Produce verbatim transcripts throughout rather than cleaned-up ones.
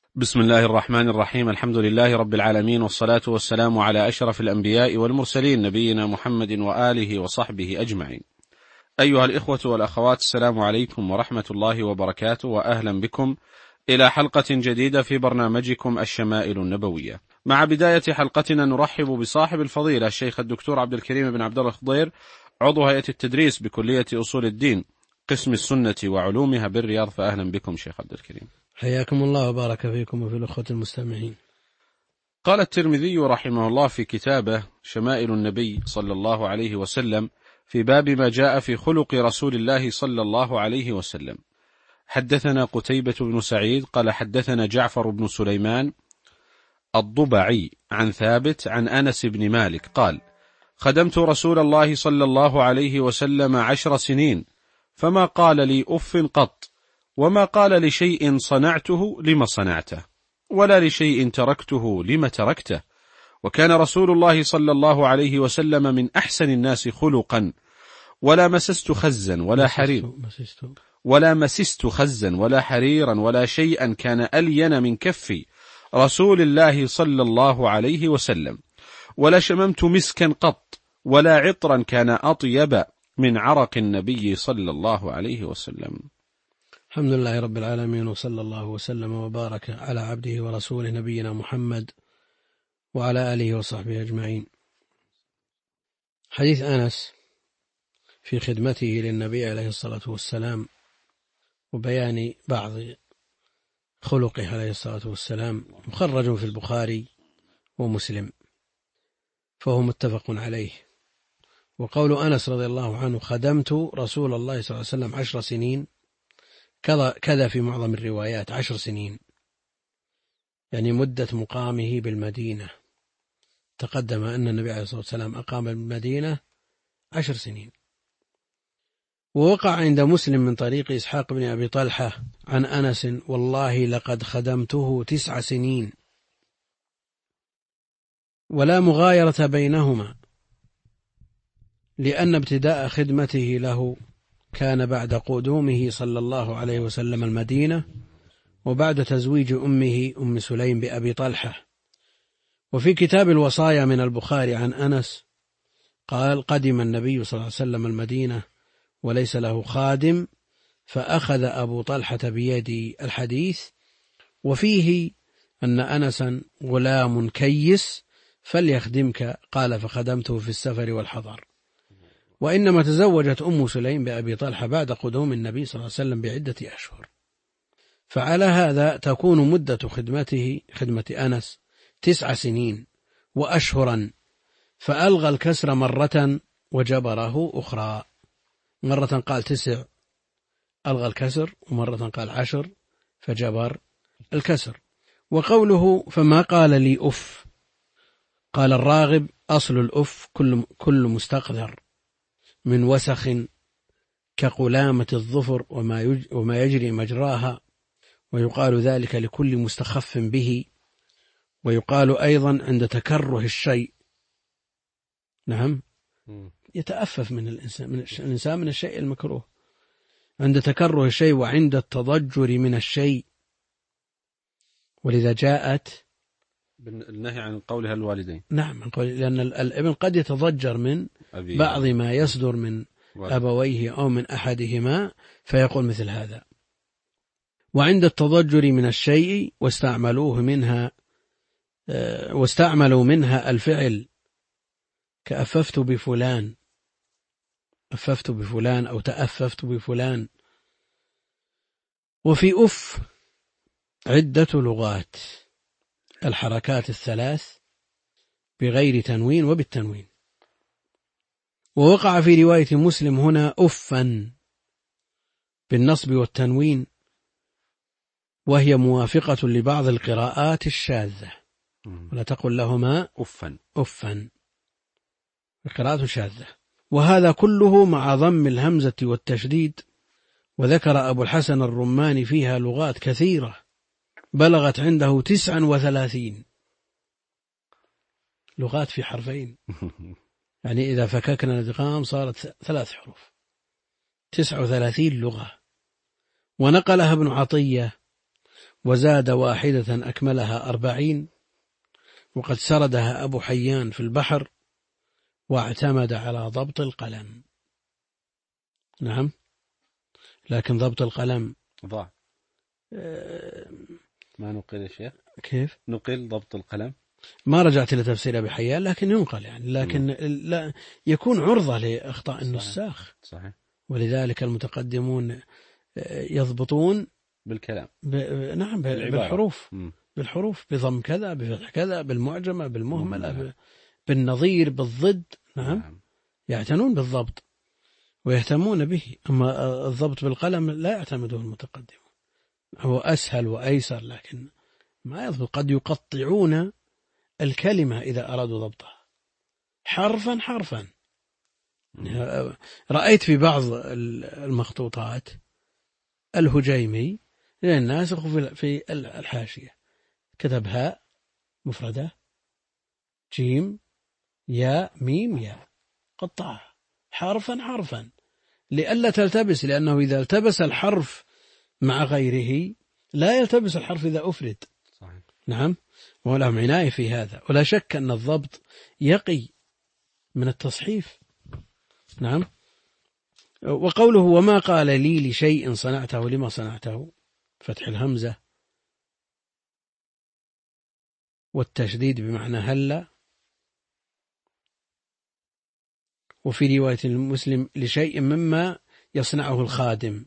بسم الله الرحمن الرحيم. الحمد لله رب العالمين، والصلاة والسلام على أشرف الأنبياء والمرسلين، نبينا محمد وآله وصحبه أجمعين. أيها الإخوة والأخوات، السلام عليكم ورحمة الله وبركاته، وأهلا بكم إلى حلقة جديدة في برنامجكم الشمائل النبوية. مع بداية حلقتنا نرحب بصاحب الفضيلة الشيخ الدكتور عبد الكريم بن عبد الله الخضير، عضو هيئة التدريس بكلية أصول الدين قسم السنة وعلومها بالرياض. فأهلا بكم شيخ عبد الكريم. حياكم الله وبارك فيكم وفي الأخوة المستمعين. قال الترمذي رحمه الله في كتابه شمائل النبي صلى الله عليه وسلم في باب ما جاء في خلق رسول الله صلى الله عليه وسلم: حدثنا قتيبة بن سعيد قال حدثنا جعفر بن سليمان الضبعي عن ثابت عن أنس بن مالك قال: خدمت رسول الله صلى الله عليه وسلم عشر سنين، فما قال لي أف قط، وما قال لشيء صنعته لما صنعته، ولا لشيء تركته لما تركته. وكان رسول الله صلى الله عليه وسلم من أحسن الناس خلقا، ولا مسست خزا ولا حرير ولا مسست خزا ولا حريرا ولا شيئا كان ألين من كف رسول الله صلى الله عليه وسلم، ولا شممت مسكا قط، ولا عطرا كان أطيب من عرق النبي صلى الله عليه وسلم. الحمد لله رب العالمين، وصلى الله وسلم وبارك على عبده ورسوله نبينا محمد وعلى آله وصحبه أجمعين. حديث أنس في خدمته للنبي عليه الصلاة والسلام وبيان بعض خلقه عليه الصلاة والسلام مخرج في البخاري ومسلم، فهو متفق عليه. وقول أنس رضي الله عنه: خدمت رسول الله صلى الله عليه وسلم عشر سنين، كذا كذا في معظم الروايات عشر سنين، يعني مدة مقامه بالمدينة. تقدم أن النبي عليه الصلاة والسلام أقام بالمدينة عشر سنين. ووقع عند مسلم من طريق إسحاق بن أبي طلحة عن أنس: والله لقد خدمته تسع سنين، ولا مغايرة بينهما، لأن ابتداء خدمته له كان بعد قدومه صلى الله عليه وسلم المدينة، وبعد تزويج أمه أم سليم بأبي طلحة. وفي كتاب الوصايا من البخاري عن أنس قال: قدم النبي صلى الله عليه وسلم المدينة وليس له خادم، فأخذ أبو طلحة بيدي الحديث، وفيه أن أنسا غلام كيس فليخدمك، قال: فخدمته في السفر والحضر. وإنما تزوجت أم سليم بأبي طلحة بعد قدوم النبي صلى الله عليه وسلم بعدة أشهر. فعلى هذا تكون مدة خدمته خدمة أنس تسع سنين وأشهرا، فألغى الكسر مرة وجبره أخرى. مرة قال تسع ألغى الكسر، ومرة قال عشر فجبر الكسر. وقوله فما قال لي أف، قال الراغب: أصل الأف كل, كل مستقذر من وسخ كقلامة الظفر وما, وما يجري مجراها، ويقال ذلك لكل مستخف به. ويقال أيضا عند تكره الشيء، نعم، يتأفف من الإنسان من الإنسان من الشيء المكروه، عند تكره الشيء وعند التضجر من الشيء. ولذا جاءت النهي عن قولها الوالدين، نعم، لأن الابن قد يتضجر من بعض ما يصدر من أبويه أو من أحدهما فيقول مثل هذا. وعند التضجر من الشيء واستعملوه منها واستعملوا منها الفعل، كأففت بفلان، أففت بفلان أو تأففت بفلان. وفي أف عدة لغات: الحركات الثلاث بغير تنوين وبالتنوين. ووقع في رواية مسلم هنا أفا بالنصب والتنوين، وهي موافقة لبعض القراءات الشاذة، ولا تقل لهما أفا أفا، القراءات الشاذة. وهذا كله مع ضم الهمزة والتشديد. وذكر أبو الحسن الرماني فيها لغات كثيرة بلغت عنده تسعا وثلاثين لغات في حرفين، يعني إذا فككنا الادغام صارت ثلاث حروف، تسع وثلاثين لغة. ونقلها ابن عطية وزاد واحدة أكملها أربعين، وقد سردها أبو حيان في البحر، واعتمد على ضبط القلم. نعم، لكن ضبط القلم ضاع. آه ما نقل يا شيخ؟ كيف؟ نقل ضبط القلم. ما رجعت إلى تفسير أبي حيان، لكن ينقل يعني، لكن لا يكون عرضة لأخطاء النساخ. صحيح. ولذلك المتقدمون يضبطون بالكلام. ب... نعم، بالحروف. م. بالحروف، بضم كذا، بفتح كذا، بالمعجمة، بالمهملة، ب... بالنظير، بالضد. نعم. نعم، يعتنون بالضبط ويهتمون به. أما الضبط بالقلم لا يعتمده المتقدمون، هو أسهل وأيسر، لكن ما يضبط. قد يقطعون الكلمة إذا أرادوا ضبطها حرفا حرفا. م. رأيت في بعض المخطوطات الهجيمي للناسخ في الحاشية كتب هاء مفردة، جيم، يا، ميم، يا، قطعها حرفا حرفا لئلا تلتبس، لأنه إذا التبس الحرف مع غيره لا يلتبس الحرف إذا أفرد. صحيح. نعم، ولهم عناية في هذا، ولا شك أن الضبط يقي من التصحيف. نعم. وقوله وما قال لي لشيء صنعته لما صنعته، فتح الهمزة والتشديد بمعنى هلا. وفي رواية المسلم لشيء مما يصنعه الخادم،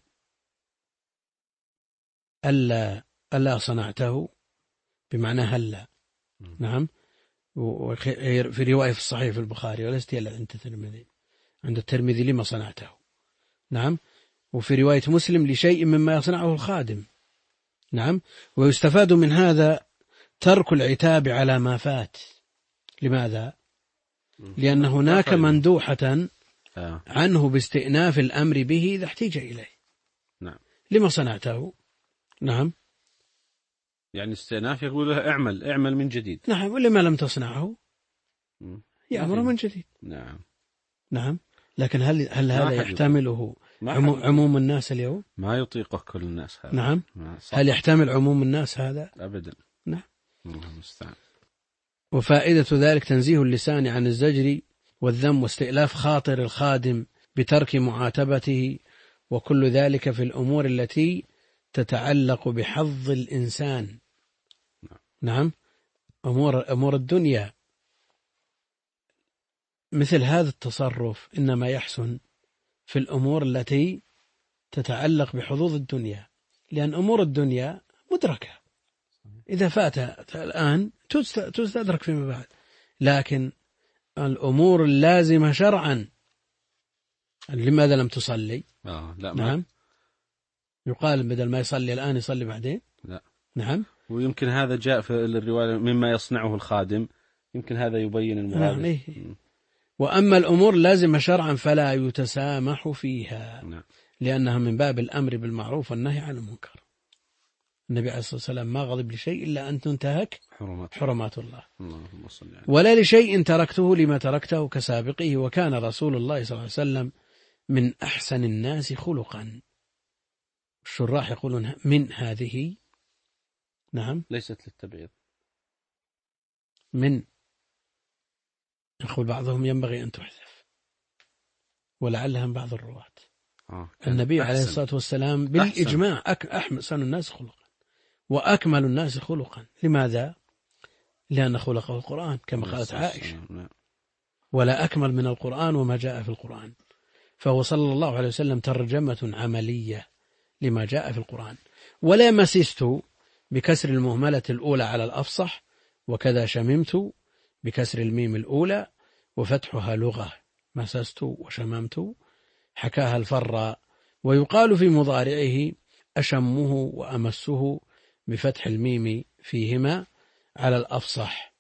ألا ألا صنعته بمعنى هلا. نعم. وفي رواية في الصحيح في البخاري ولست إلا عند الترمذي عند الترمذي لما صنعته. نعم. وفي رواية مسلم لشيء مما يصنعه الخادم. نعم. ويستفاد من هذا ترك العتاب على ما فات. لماذا؟ لأن هناك مندوحة عنه باستئناف الأمر به إذا احتاج إليه. نعم. لما صنعته. نعم، يعني استئناف يقول له اعمل اعمل من جديد. نعم. ولما لم تصنعه يأمر من جديد. نعم. نعم. لكن هل هل هذا يحتمله عموم, عموم الناس اليوم؟ ما يطيقه كل الناس هذا. نعم. هل يحتمل عموم الناس هذا؟ أبدا. نعم. الله المستعان. وفائدة ذلك تنزيه اللسان عن الزجر والذم واستئلاف خاطر الخادم بترك معاتبته، وكل ذلك في الأمور التي تتعلق بحظ الإنسان. نعم. أمور أمور الدنيا مثل هذا التصرف إنما يحسن في الأمور التي تتعلق بحظوظ الدنيا، لأن أمور الدنيا مدركة، إذا فاتت الآن تستدرك فيما بعد. لكن الأمور اللازمة شرعا، لماذا لم تصلي؟ آه لا. نعم. يقال بدل ما يصلي الآن يصلي بعدين. لا. نعم. ويمكن هذا جاء في الرواية مما يصنعه الخادم، يمكن هذا يبين المراد. نعم. إيه. وأما الأمور اللازمة شرعا فلا يتسامح فيها. نعم. لأنها من باب الأمر بالمعروف والنهي عن المنكر. النبي عليه الصلاة والسلام ما غضب لشيء إلا أن تنتهك حرمات, حرمات الله. اللهم صل عليه. ولا لشيء تركته لما تركته كسابقه. وكان رسول الله صلى الله عليه وسلم من أحسن الناس خلقا. الشراح يقولون من هذه. نعم. ليست للتبعيض. من يقول بعضهم ينبغي أن تحذف، ولعلها من بعض الرواة. آه. النبي أحسن. عليه الصلاة والسلام بالإجماع أحسن الناس خلقا وأكمل الناس خلقا. لماذا؟ لأن خلقه القرآن كما قالت عائشة، ولا أكمل من القرآن وما جاء في القرآن. فهو صلى الله عليه وسلم ترجمة عملية لما جاء في القرآن. ولا مسست بكسر المهملة الأولى على الأفصح، وكذا شممت بكسر الميم الأولى وفتحها لغة، مسست وشممت، حكاها الفراء. ويقال في مضارعه أشمه وأمسه بفتح الميم فيهما على الأفصح،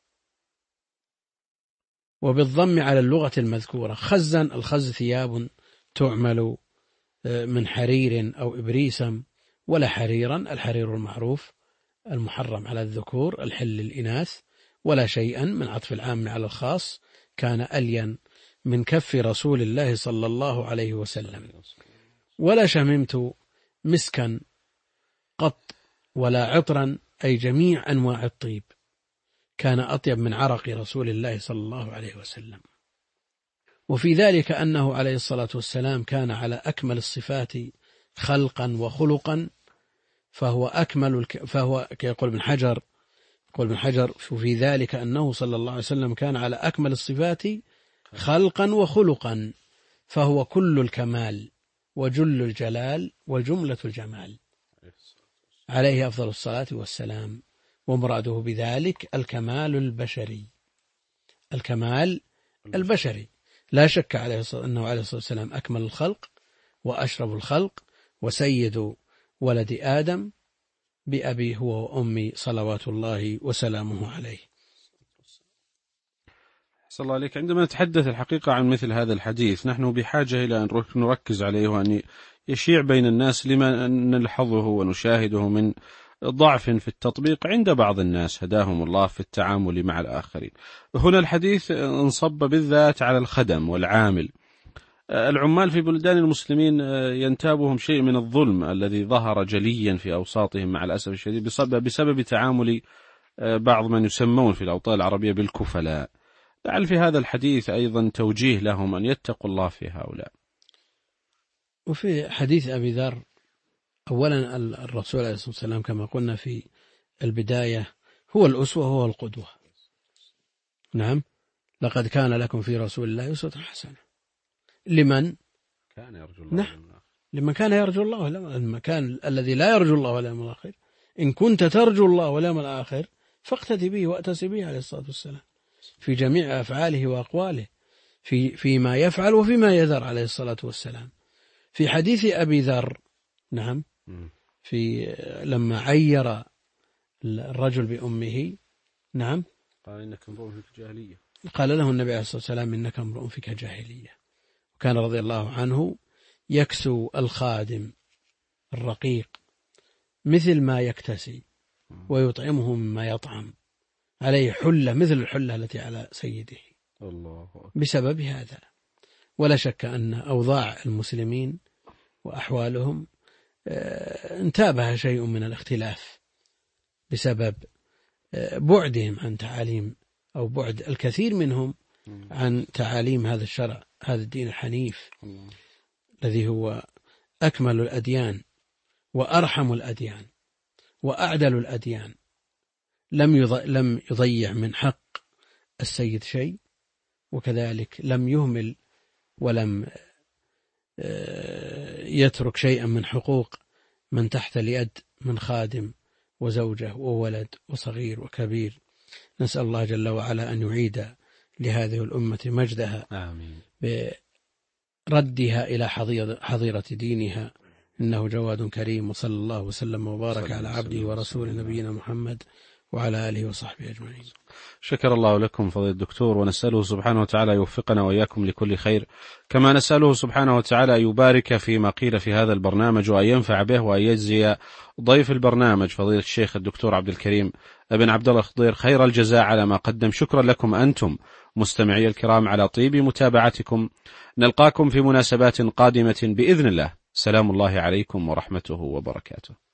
وبالضم على اللغة المذكورة. خزن، الخز ثياب تعمل من حرير أو إبريسم، ولا حريرا، الحرير المعروف المحرم على الذكور الحل للإناث. ولا شيئا من عطف العام على الخاص، كان ألين من كف رسول الله صلى الله عليه وسلم. ولا شممت مسكا قط ولا عطرا أي جميع أنواع الطيب كان أطيب من عرق رسول الله صلى الله عليه وسلم. وفي ذلك أنه عليه الصلاة والسلام كان على أكمل الصفات خلقا وخلقا، فهو أكمل الك... فهو كيقول ابن حجر يقول ابن حجر في ذلك أنه صلى الله عليه وسلم كان على أكمل الصفات خلقا وخلقا، فهو كل الكمال وجل الجلال وجملة الجمال عليه أفضل الصلاة والسلام. ومراده بذلك الكمال البشري، الكمال البشري. لا شك عليه أنه عليه الصلاة والسلام أكمل الخلق وأشرف الخلق وسيد ولد آدم بأبي هو وأمي صلوات الله وسلامه عليه. صلى الله عليك. عندما نتحدث الحقيقة عن مثل هذا الحديث نحن بحاجة إلى أن نركز عليه وأن يشيع بين الناس لما نلحظه ونشاهده من ضعف في التطبيق عند بعض الناس هداهم الله في التعامل مع الآخرين. هنا الحديث انصب بالذات على الخدم والعامل. العمال في بلدان المسلمين ينتابهم شيء من الظلم الذي ظهر جليا في أوساطهم مع الأسف الشديد بسبب, بسبب تعامل بعض من يسمون في الأوطان العربية بالكفلاء. لعل في هذا الحديث أيضا توجيه لهم أن يتقوا الله في هؤلاء. وفي حديث أبي ذر أولا الرسول عليه الصلاة والسلام كما قلنا في البداية هو الأسوة هو القدوة. نعم، لقد كان لكم في رسول الله أسوة حسنة لمن كان يرجو الله. نعم، لمن كان يرجو الله واليوم الآخر. المكان الذي لا يرجو الله واليوم الآخر، إن كنت ترجو الله واليوم الآخر فاقتدي به وأتسي به عليه الصلاة والسلام في جميع أفعاله وأقواله، في فيما يفعل وفيما يذر عليه الصلاة والسلام. في حديث أبي ذر نعم في لما عير الرجل بأمه نعم قال إنك امرؤ فيك جاهلية، قال له النبي عليه الصلاة والسلام إنك امرؤ فيك جاهلية. وكان رضي الله عنه يكسو الخادم الرقيق مثل ما يكتسي ويطعمه مما يطعم، عليه حلة مثل الحلة التي على سيده الله بسبب هذا. ولا شك أن أوضاع المسلمين وأحوالهم انتابها شيء من الاختلاف بسبب بعدهم عن تعاليم أو بعد الكثير منهم عن تعاليم هذا الشرع، هذا الدين الحنيف الذي هو أكمل الأديان وأرحم الأديان وأعدل الأديان. لم لم يضيع من حق السيد شيء، وكذلك لم يهمل ولم يترك شيئا من حقوق من تحت اليد من خادم وزوجة وولد وصغير وكبير. نسأل الله جل وعلا أن يعيد لهذه الأمة مجدها آمين بردها إلى حظيرة دينها، إنه جواد كريم. وصلى الله وسلم وبارك على عبده ورسول نبينا محمد وعلى آله وصحبه أجمعين. شكر الله لكم فضيلة الدكتور، ونسأله سبحانه وتعالى يوفقنا وإياكم لكل خير، كما نسأله سبحانه وتعالى يبارك فيما قيل في هذا البرنامج وأن ينفع به وأن يجزي ضيف البرنامج فضيلة الشيخ الدكتور عبد الكريم ابن عبد الله الخضير خير الجزاء على ما قدم. شكرا لكم أنتم مستمعي الكرام على طيب متابعتكم. نلقاكم في مناسبات قادمة بإذن الله. سلام الله عليكم ورحمته وبركاته.